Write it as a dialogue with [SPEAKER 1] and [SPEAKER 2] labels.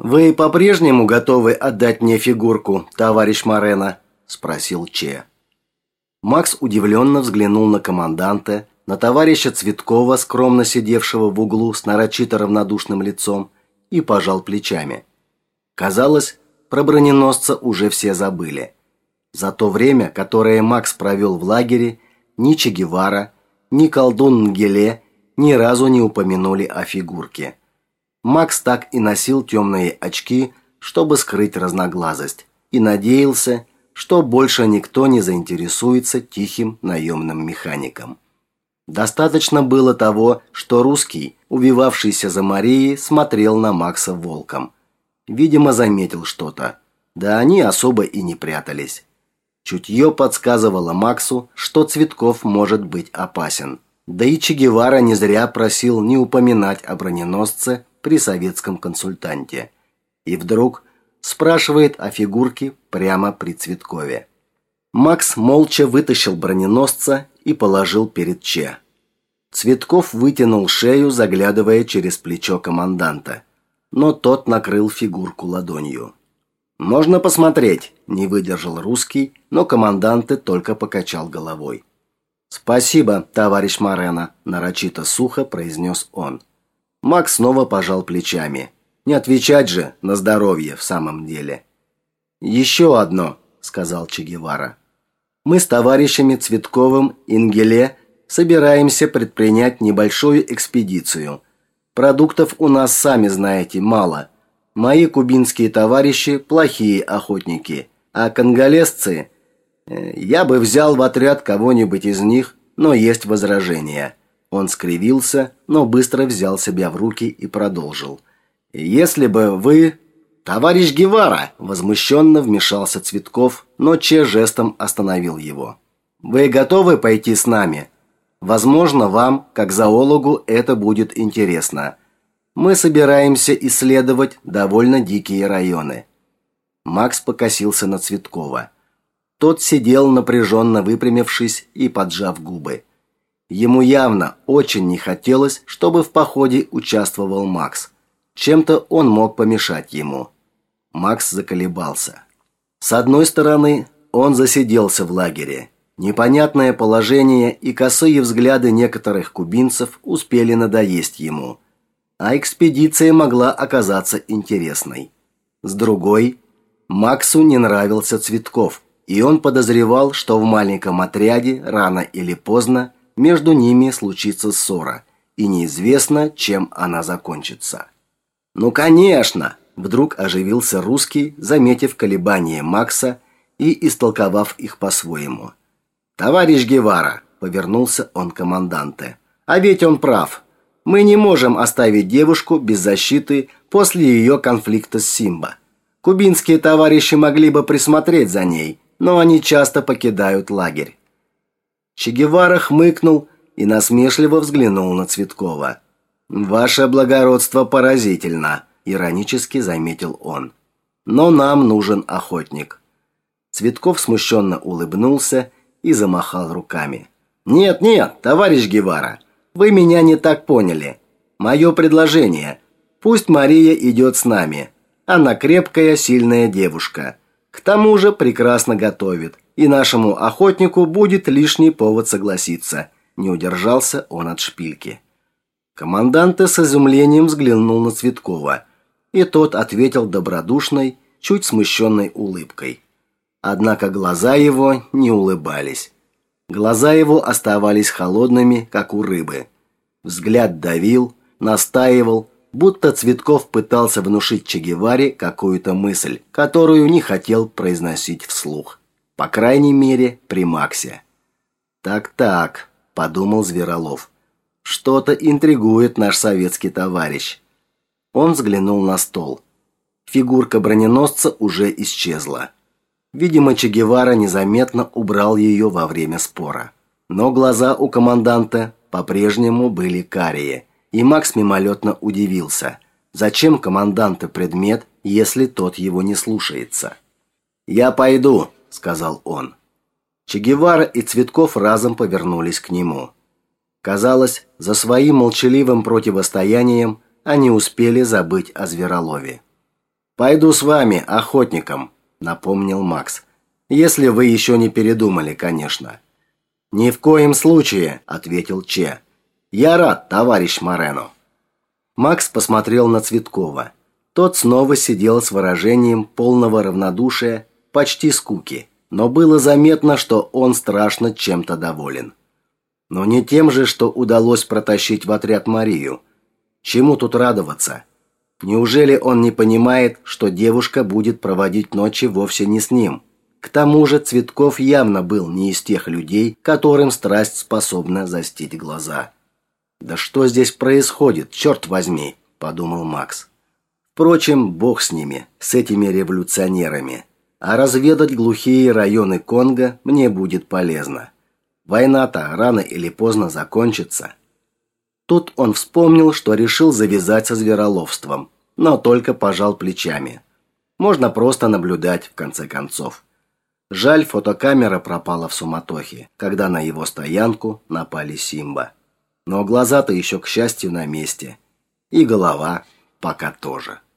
[SPEAKER 1] «Вы по-прежнему готовы отдать мне фигурку, товарищ Морено?» – спросил Че. Макс удивленно взглянул на команданта, на товарища Цветкова, скромно сидевшего в углу с нарочито равнодушным лицом, и пожал плечами. Казалось, про броненосца уже все забыли. За то время, которое Макс провел в лагере, ни Че Гевара, ни колдун Нгеле ни разу не упомянули о фигурке. Макс так и носил темные очки, чтобы скрыть разноглазость, и надеялся, что больше никто не заинтересуется тихим наемным механиком. Достаточно было того, что русский, увивавшийся за Марией, смотрел на Макса волком. Видимо, заметил что-то. Да они особо и не прятались. Чутье подсказывало Максу, что Цветков может быть опасен. Да и Че Гевара не зря просил не упоминать о броненосце при советском консультанте. И вдруг спрашивает о фигурке прямо при Цветкове. Макс молча вытащил броненосца и положил перед Че. Цветков вытянул шею, заглядывая через плечо команданта, но тот накрыл фигурку ладонью. «Можно посмотреть?» – не выдержал русский, но командант только покачал головой. «Спасибо, товарищ Морено», – нарочито сухо произнес он. Макс снова пожал плечами. Не отвечать же на здоровье в самом деле. «Еще одно», – сказал Че Гевара. «Мы с товарищами Цветковым и Нгеле собираемся предпринять небольшую экспедицию. Продуктов у нас, сами знаете, мало. Мои кубинские товарищи – плохие охотники, а конголезцы… Я бы взял в отряд кого-нибудь из них, но есть возражения». Он скривился, но быстро взял себя в руки и продолжил. «Если бы вы…» «Товарищ Гевара!» – возмущенно вмешался Цветков, но Че жестом остановил его. «Вы готовы пойти с нами? Возможно, вам, как зоологу, это будет интересно. Мы собираемся исследовать довольно дикие районы». Макс покосился на Цветкова. Тот сидел напряженно выпрямившись и поджав губы. Ему явно очень не хотелось, чтобы в походе участвовал Макс. Чем-то он мог помешать ему. Макс заколебался. С одной стороны, он засиделся в лагере. Непонятное положение и косые взгляды некоторых кубинцев успели надоесть ему. А экспедиция могла оказаться интересной. С другой, Максу не нравился Цветков, и он подозревал, что в маленьком отряде рано или поздно между ними случится ссора, и неизвестно, чем она закончится. «Ну, конечно!» – вдруг оживился русский, заметив колебания Макса и истолковав их по-своему. «Товарищ Гевара!» – повернулся он к команданте. «А ведь он прав. Мы не можем оставить девушку без защиты после ее конфликта с Симба. Кубинские товарищи могли бы присмотреть за ней, но они часто покидают лагерь». Че Гевара хмыкнул и насмешливо взглянул на Цветкова. «Ваше благородство поразительно», – иронически заметил он. «Но нам нужен охотник». Цветков смущенно улыбнулся и замахал руками. «Нет, товарищ Гевара, вы меня не так поняли. Мое предложение. Пусть Мария идет с нами. Она крепкая, сильная девушка. К тому же прекрасно готовит, и нашему охотнику будет лишний повод согласиться». Не удержался он от шпильки. Командант с изумлением взглянул на Цветкова, и тот ответил добродушной, чуть смущенной улыбкой. Однако глаза его не улыбались. Глаза его оставались холодными, как у рыбы. Взгляд давил, настаивал, будто Цветков пытался внушить Че Геваре какую-то мысль, которую не хотел произносить вслух. По крайней мере, при Максе. «Так», – подумал Зверолов. «Что-то интригует наш советский товарищ». Он взглянул на стол. Фигурка броненосца уже исчезла. Видимо, Че Гевара незаметно убрал ее во время спора. Но глаза у команданта по-прежнему были карие, и Макс мимолетно удивился. Зачем команданту предмет, если тот его не слушается? «Я пойду», – сказал он. Че Гевара и Цветков разом повернулись к нему. Казалось, за своим молчаливым противостоянием они успели забыть о Зверолове. «Пойду с вами, охотником», – напомнил Макс. «Если вы еще не передумали, конечно». «Ни в коем случае», – ответил Че. «Я рад, товарищ Морено». Макс посмотрел на Цветкова. Тот снова сидел с выражением полного равнодушия, почти скуки, но было заметно, что он страшно чем-то доволен. Но не тем же, что удалось протащить в отряд Марию. Чему тут радоваться? Неужели он не понимает, что девушка будет проводить ночи вовсе не с ним? К тому же Цветков явно был не из тех людей, которым страсть способна застить глаза. «Да что здесь происходит, черт возьми», – подумал Макс. Впрочем, бог с ними, с этими революционерами. А разведать глухие районы Конго мне будет полезно. Война-то рано или поздно закончится. Тут он вспомнил, что решил завязать со звероловством, но только пожал плечами. Можно просто наблюдать, в конце концов. Жаль, фотокамера пропала в суматохе, когда на его стоянку напали Симба. Но глаза-то еще, к счастью, на месте. И голова пока тоже.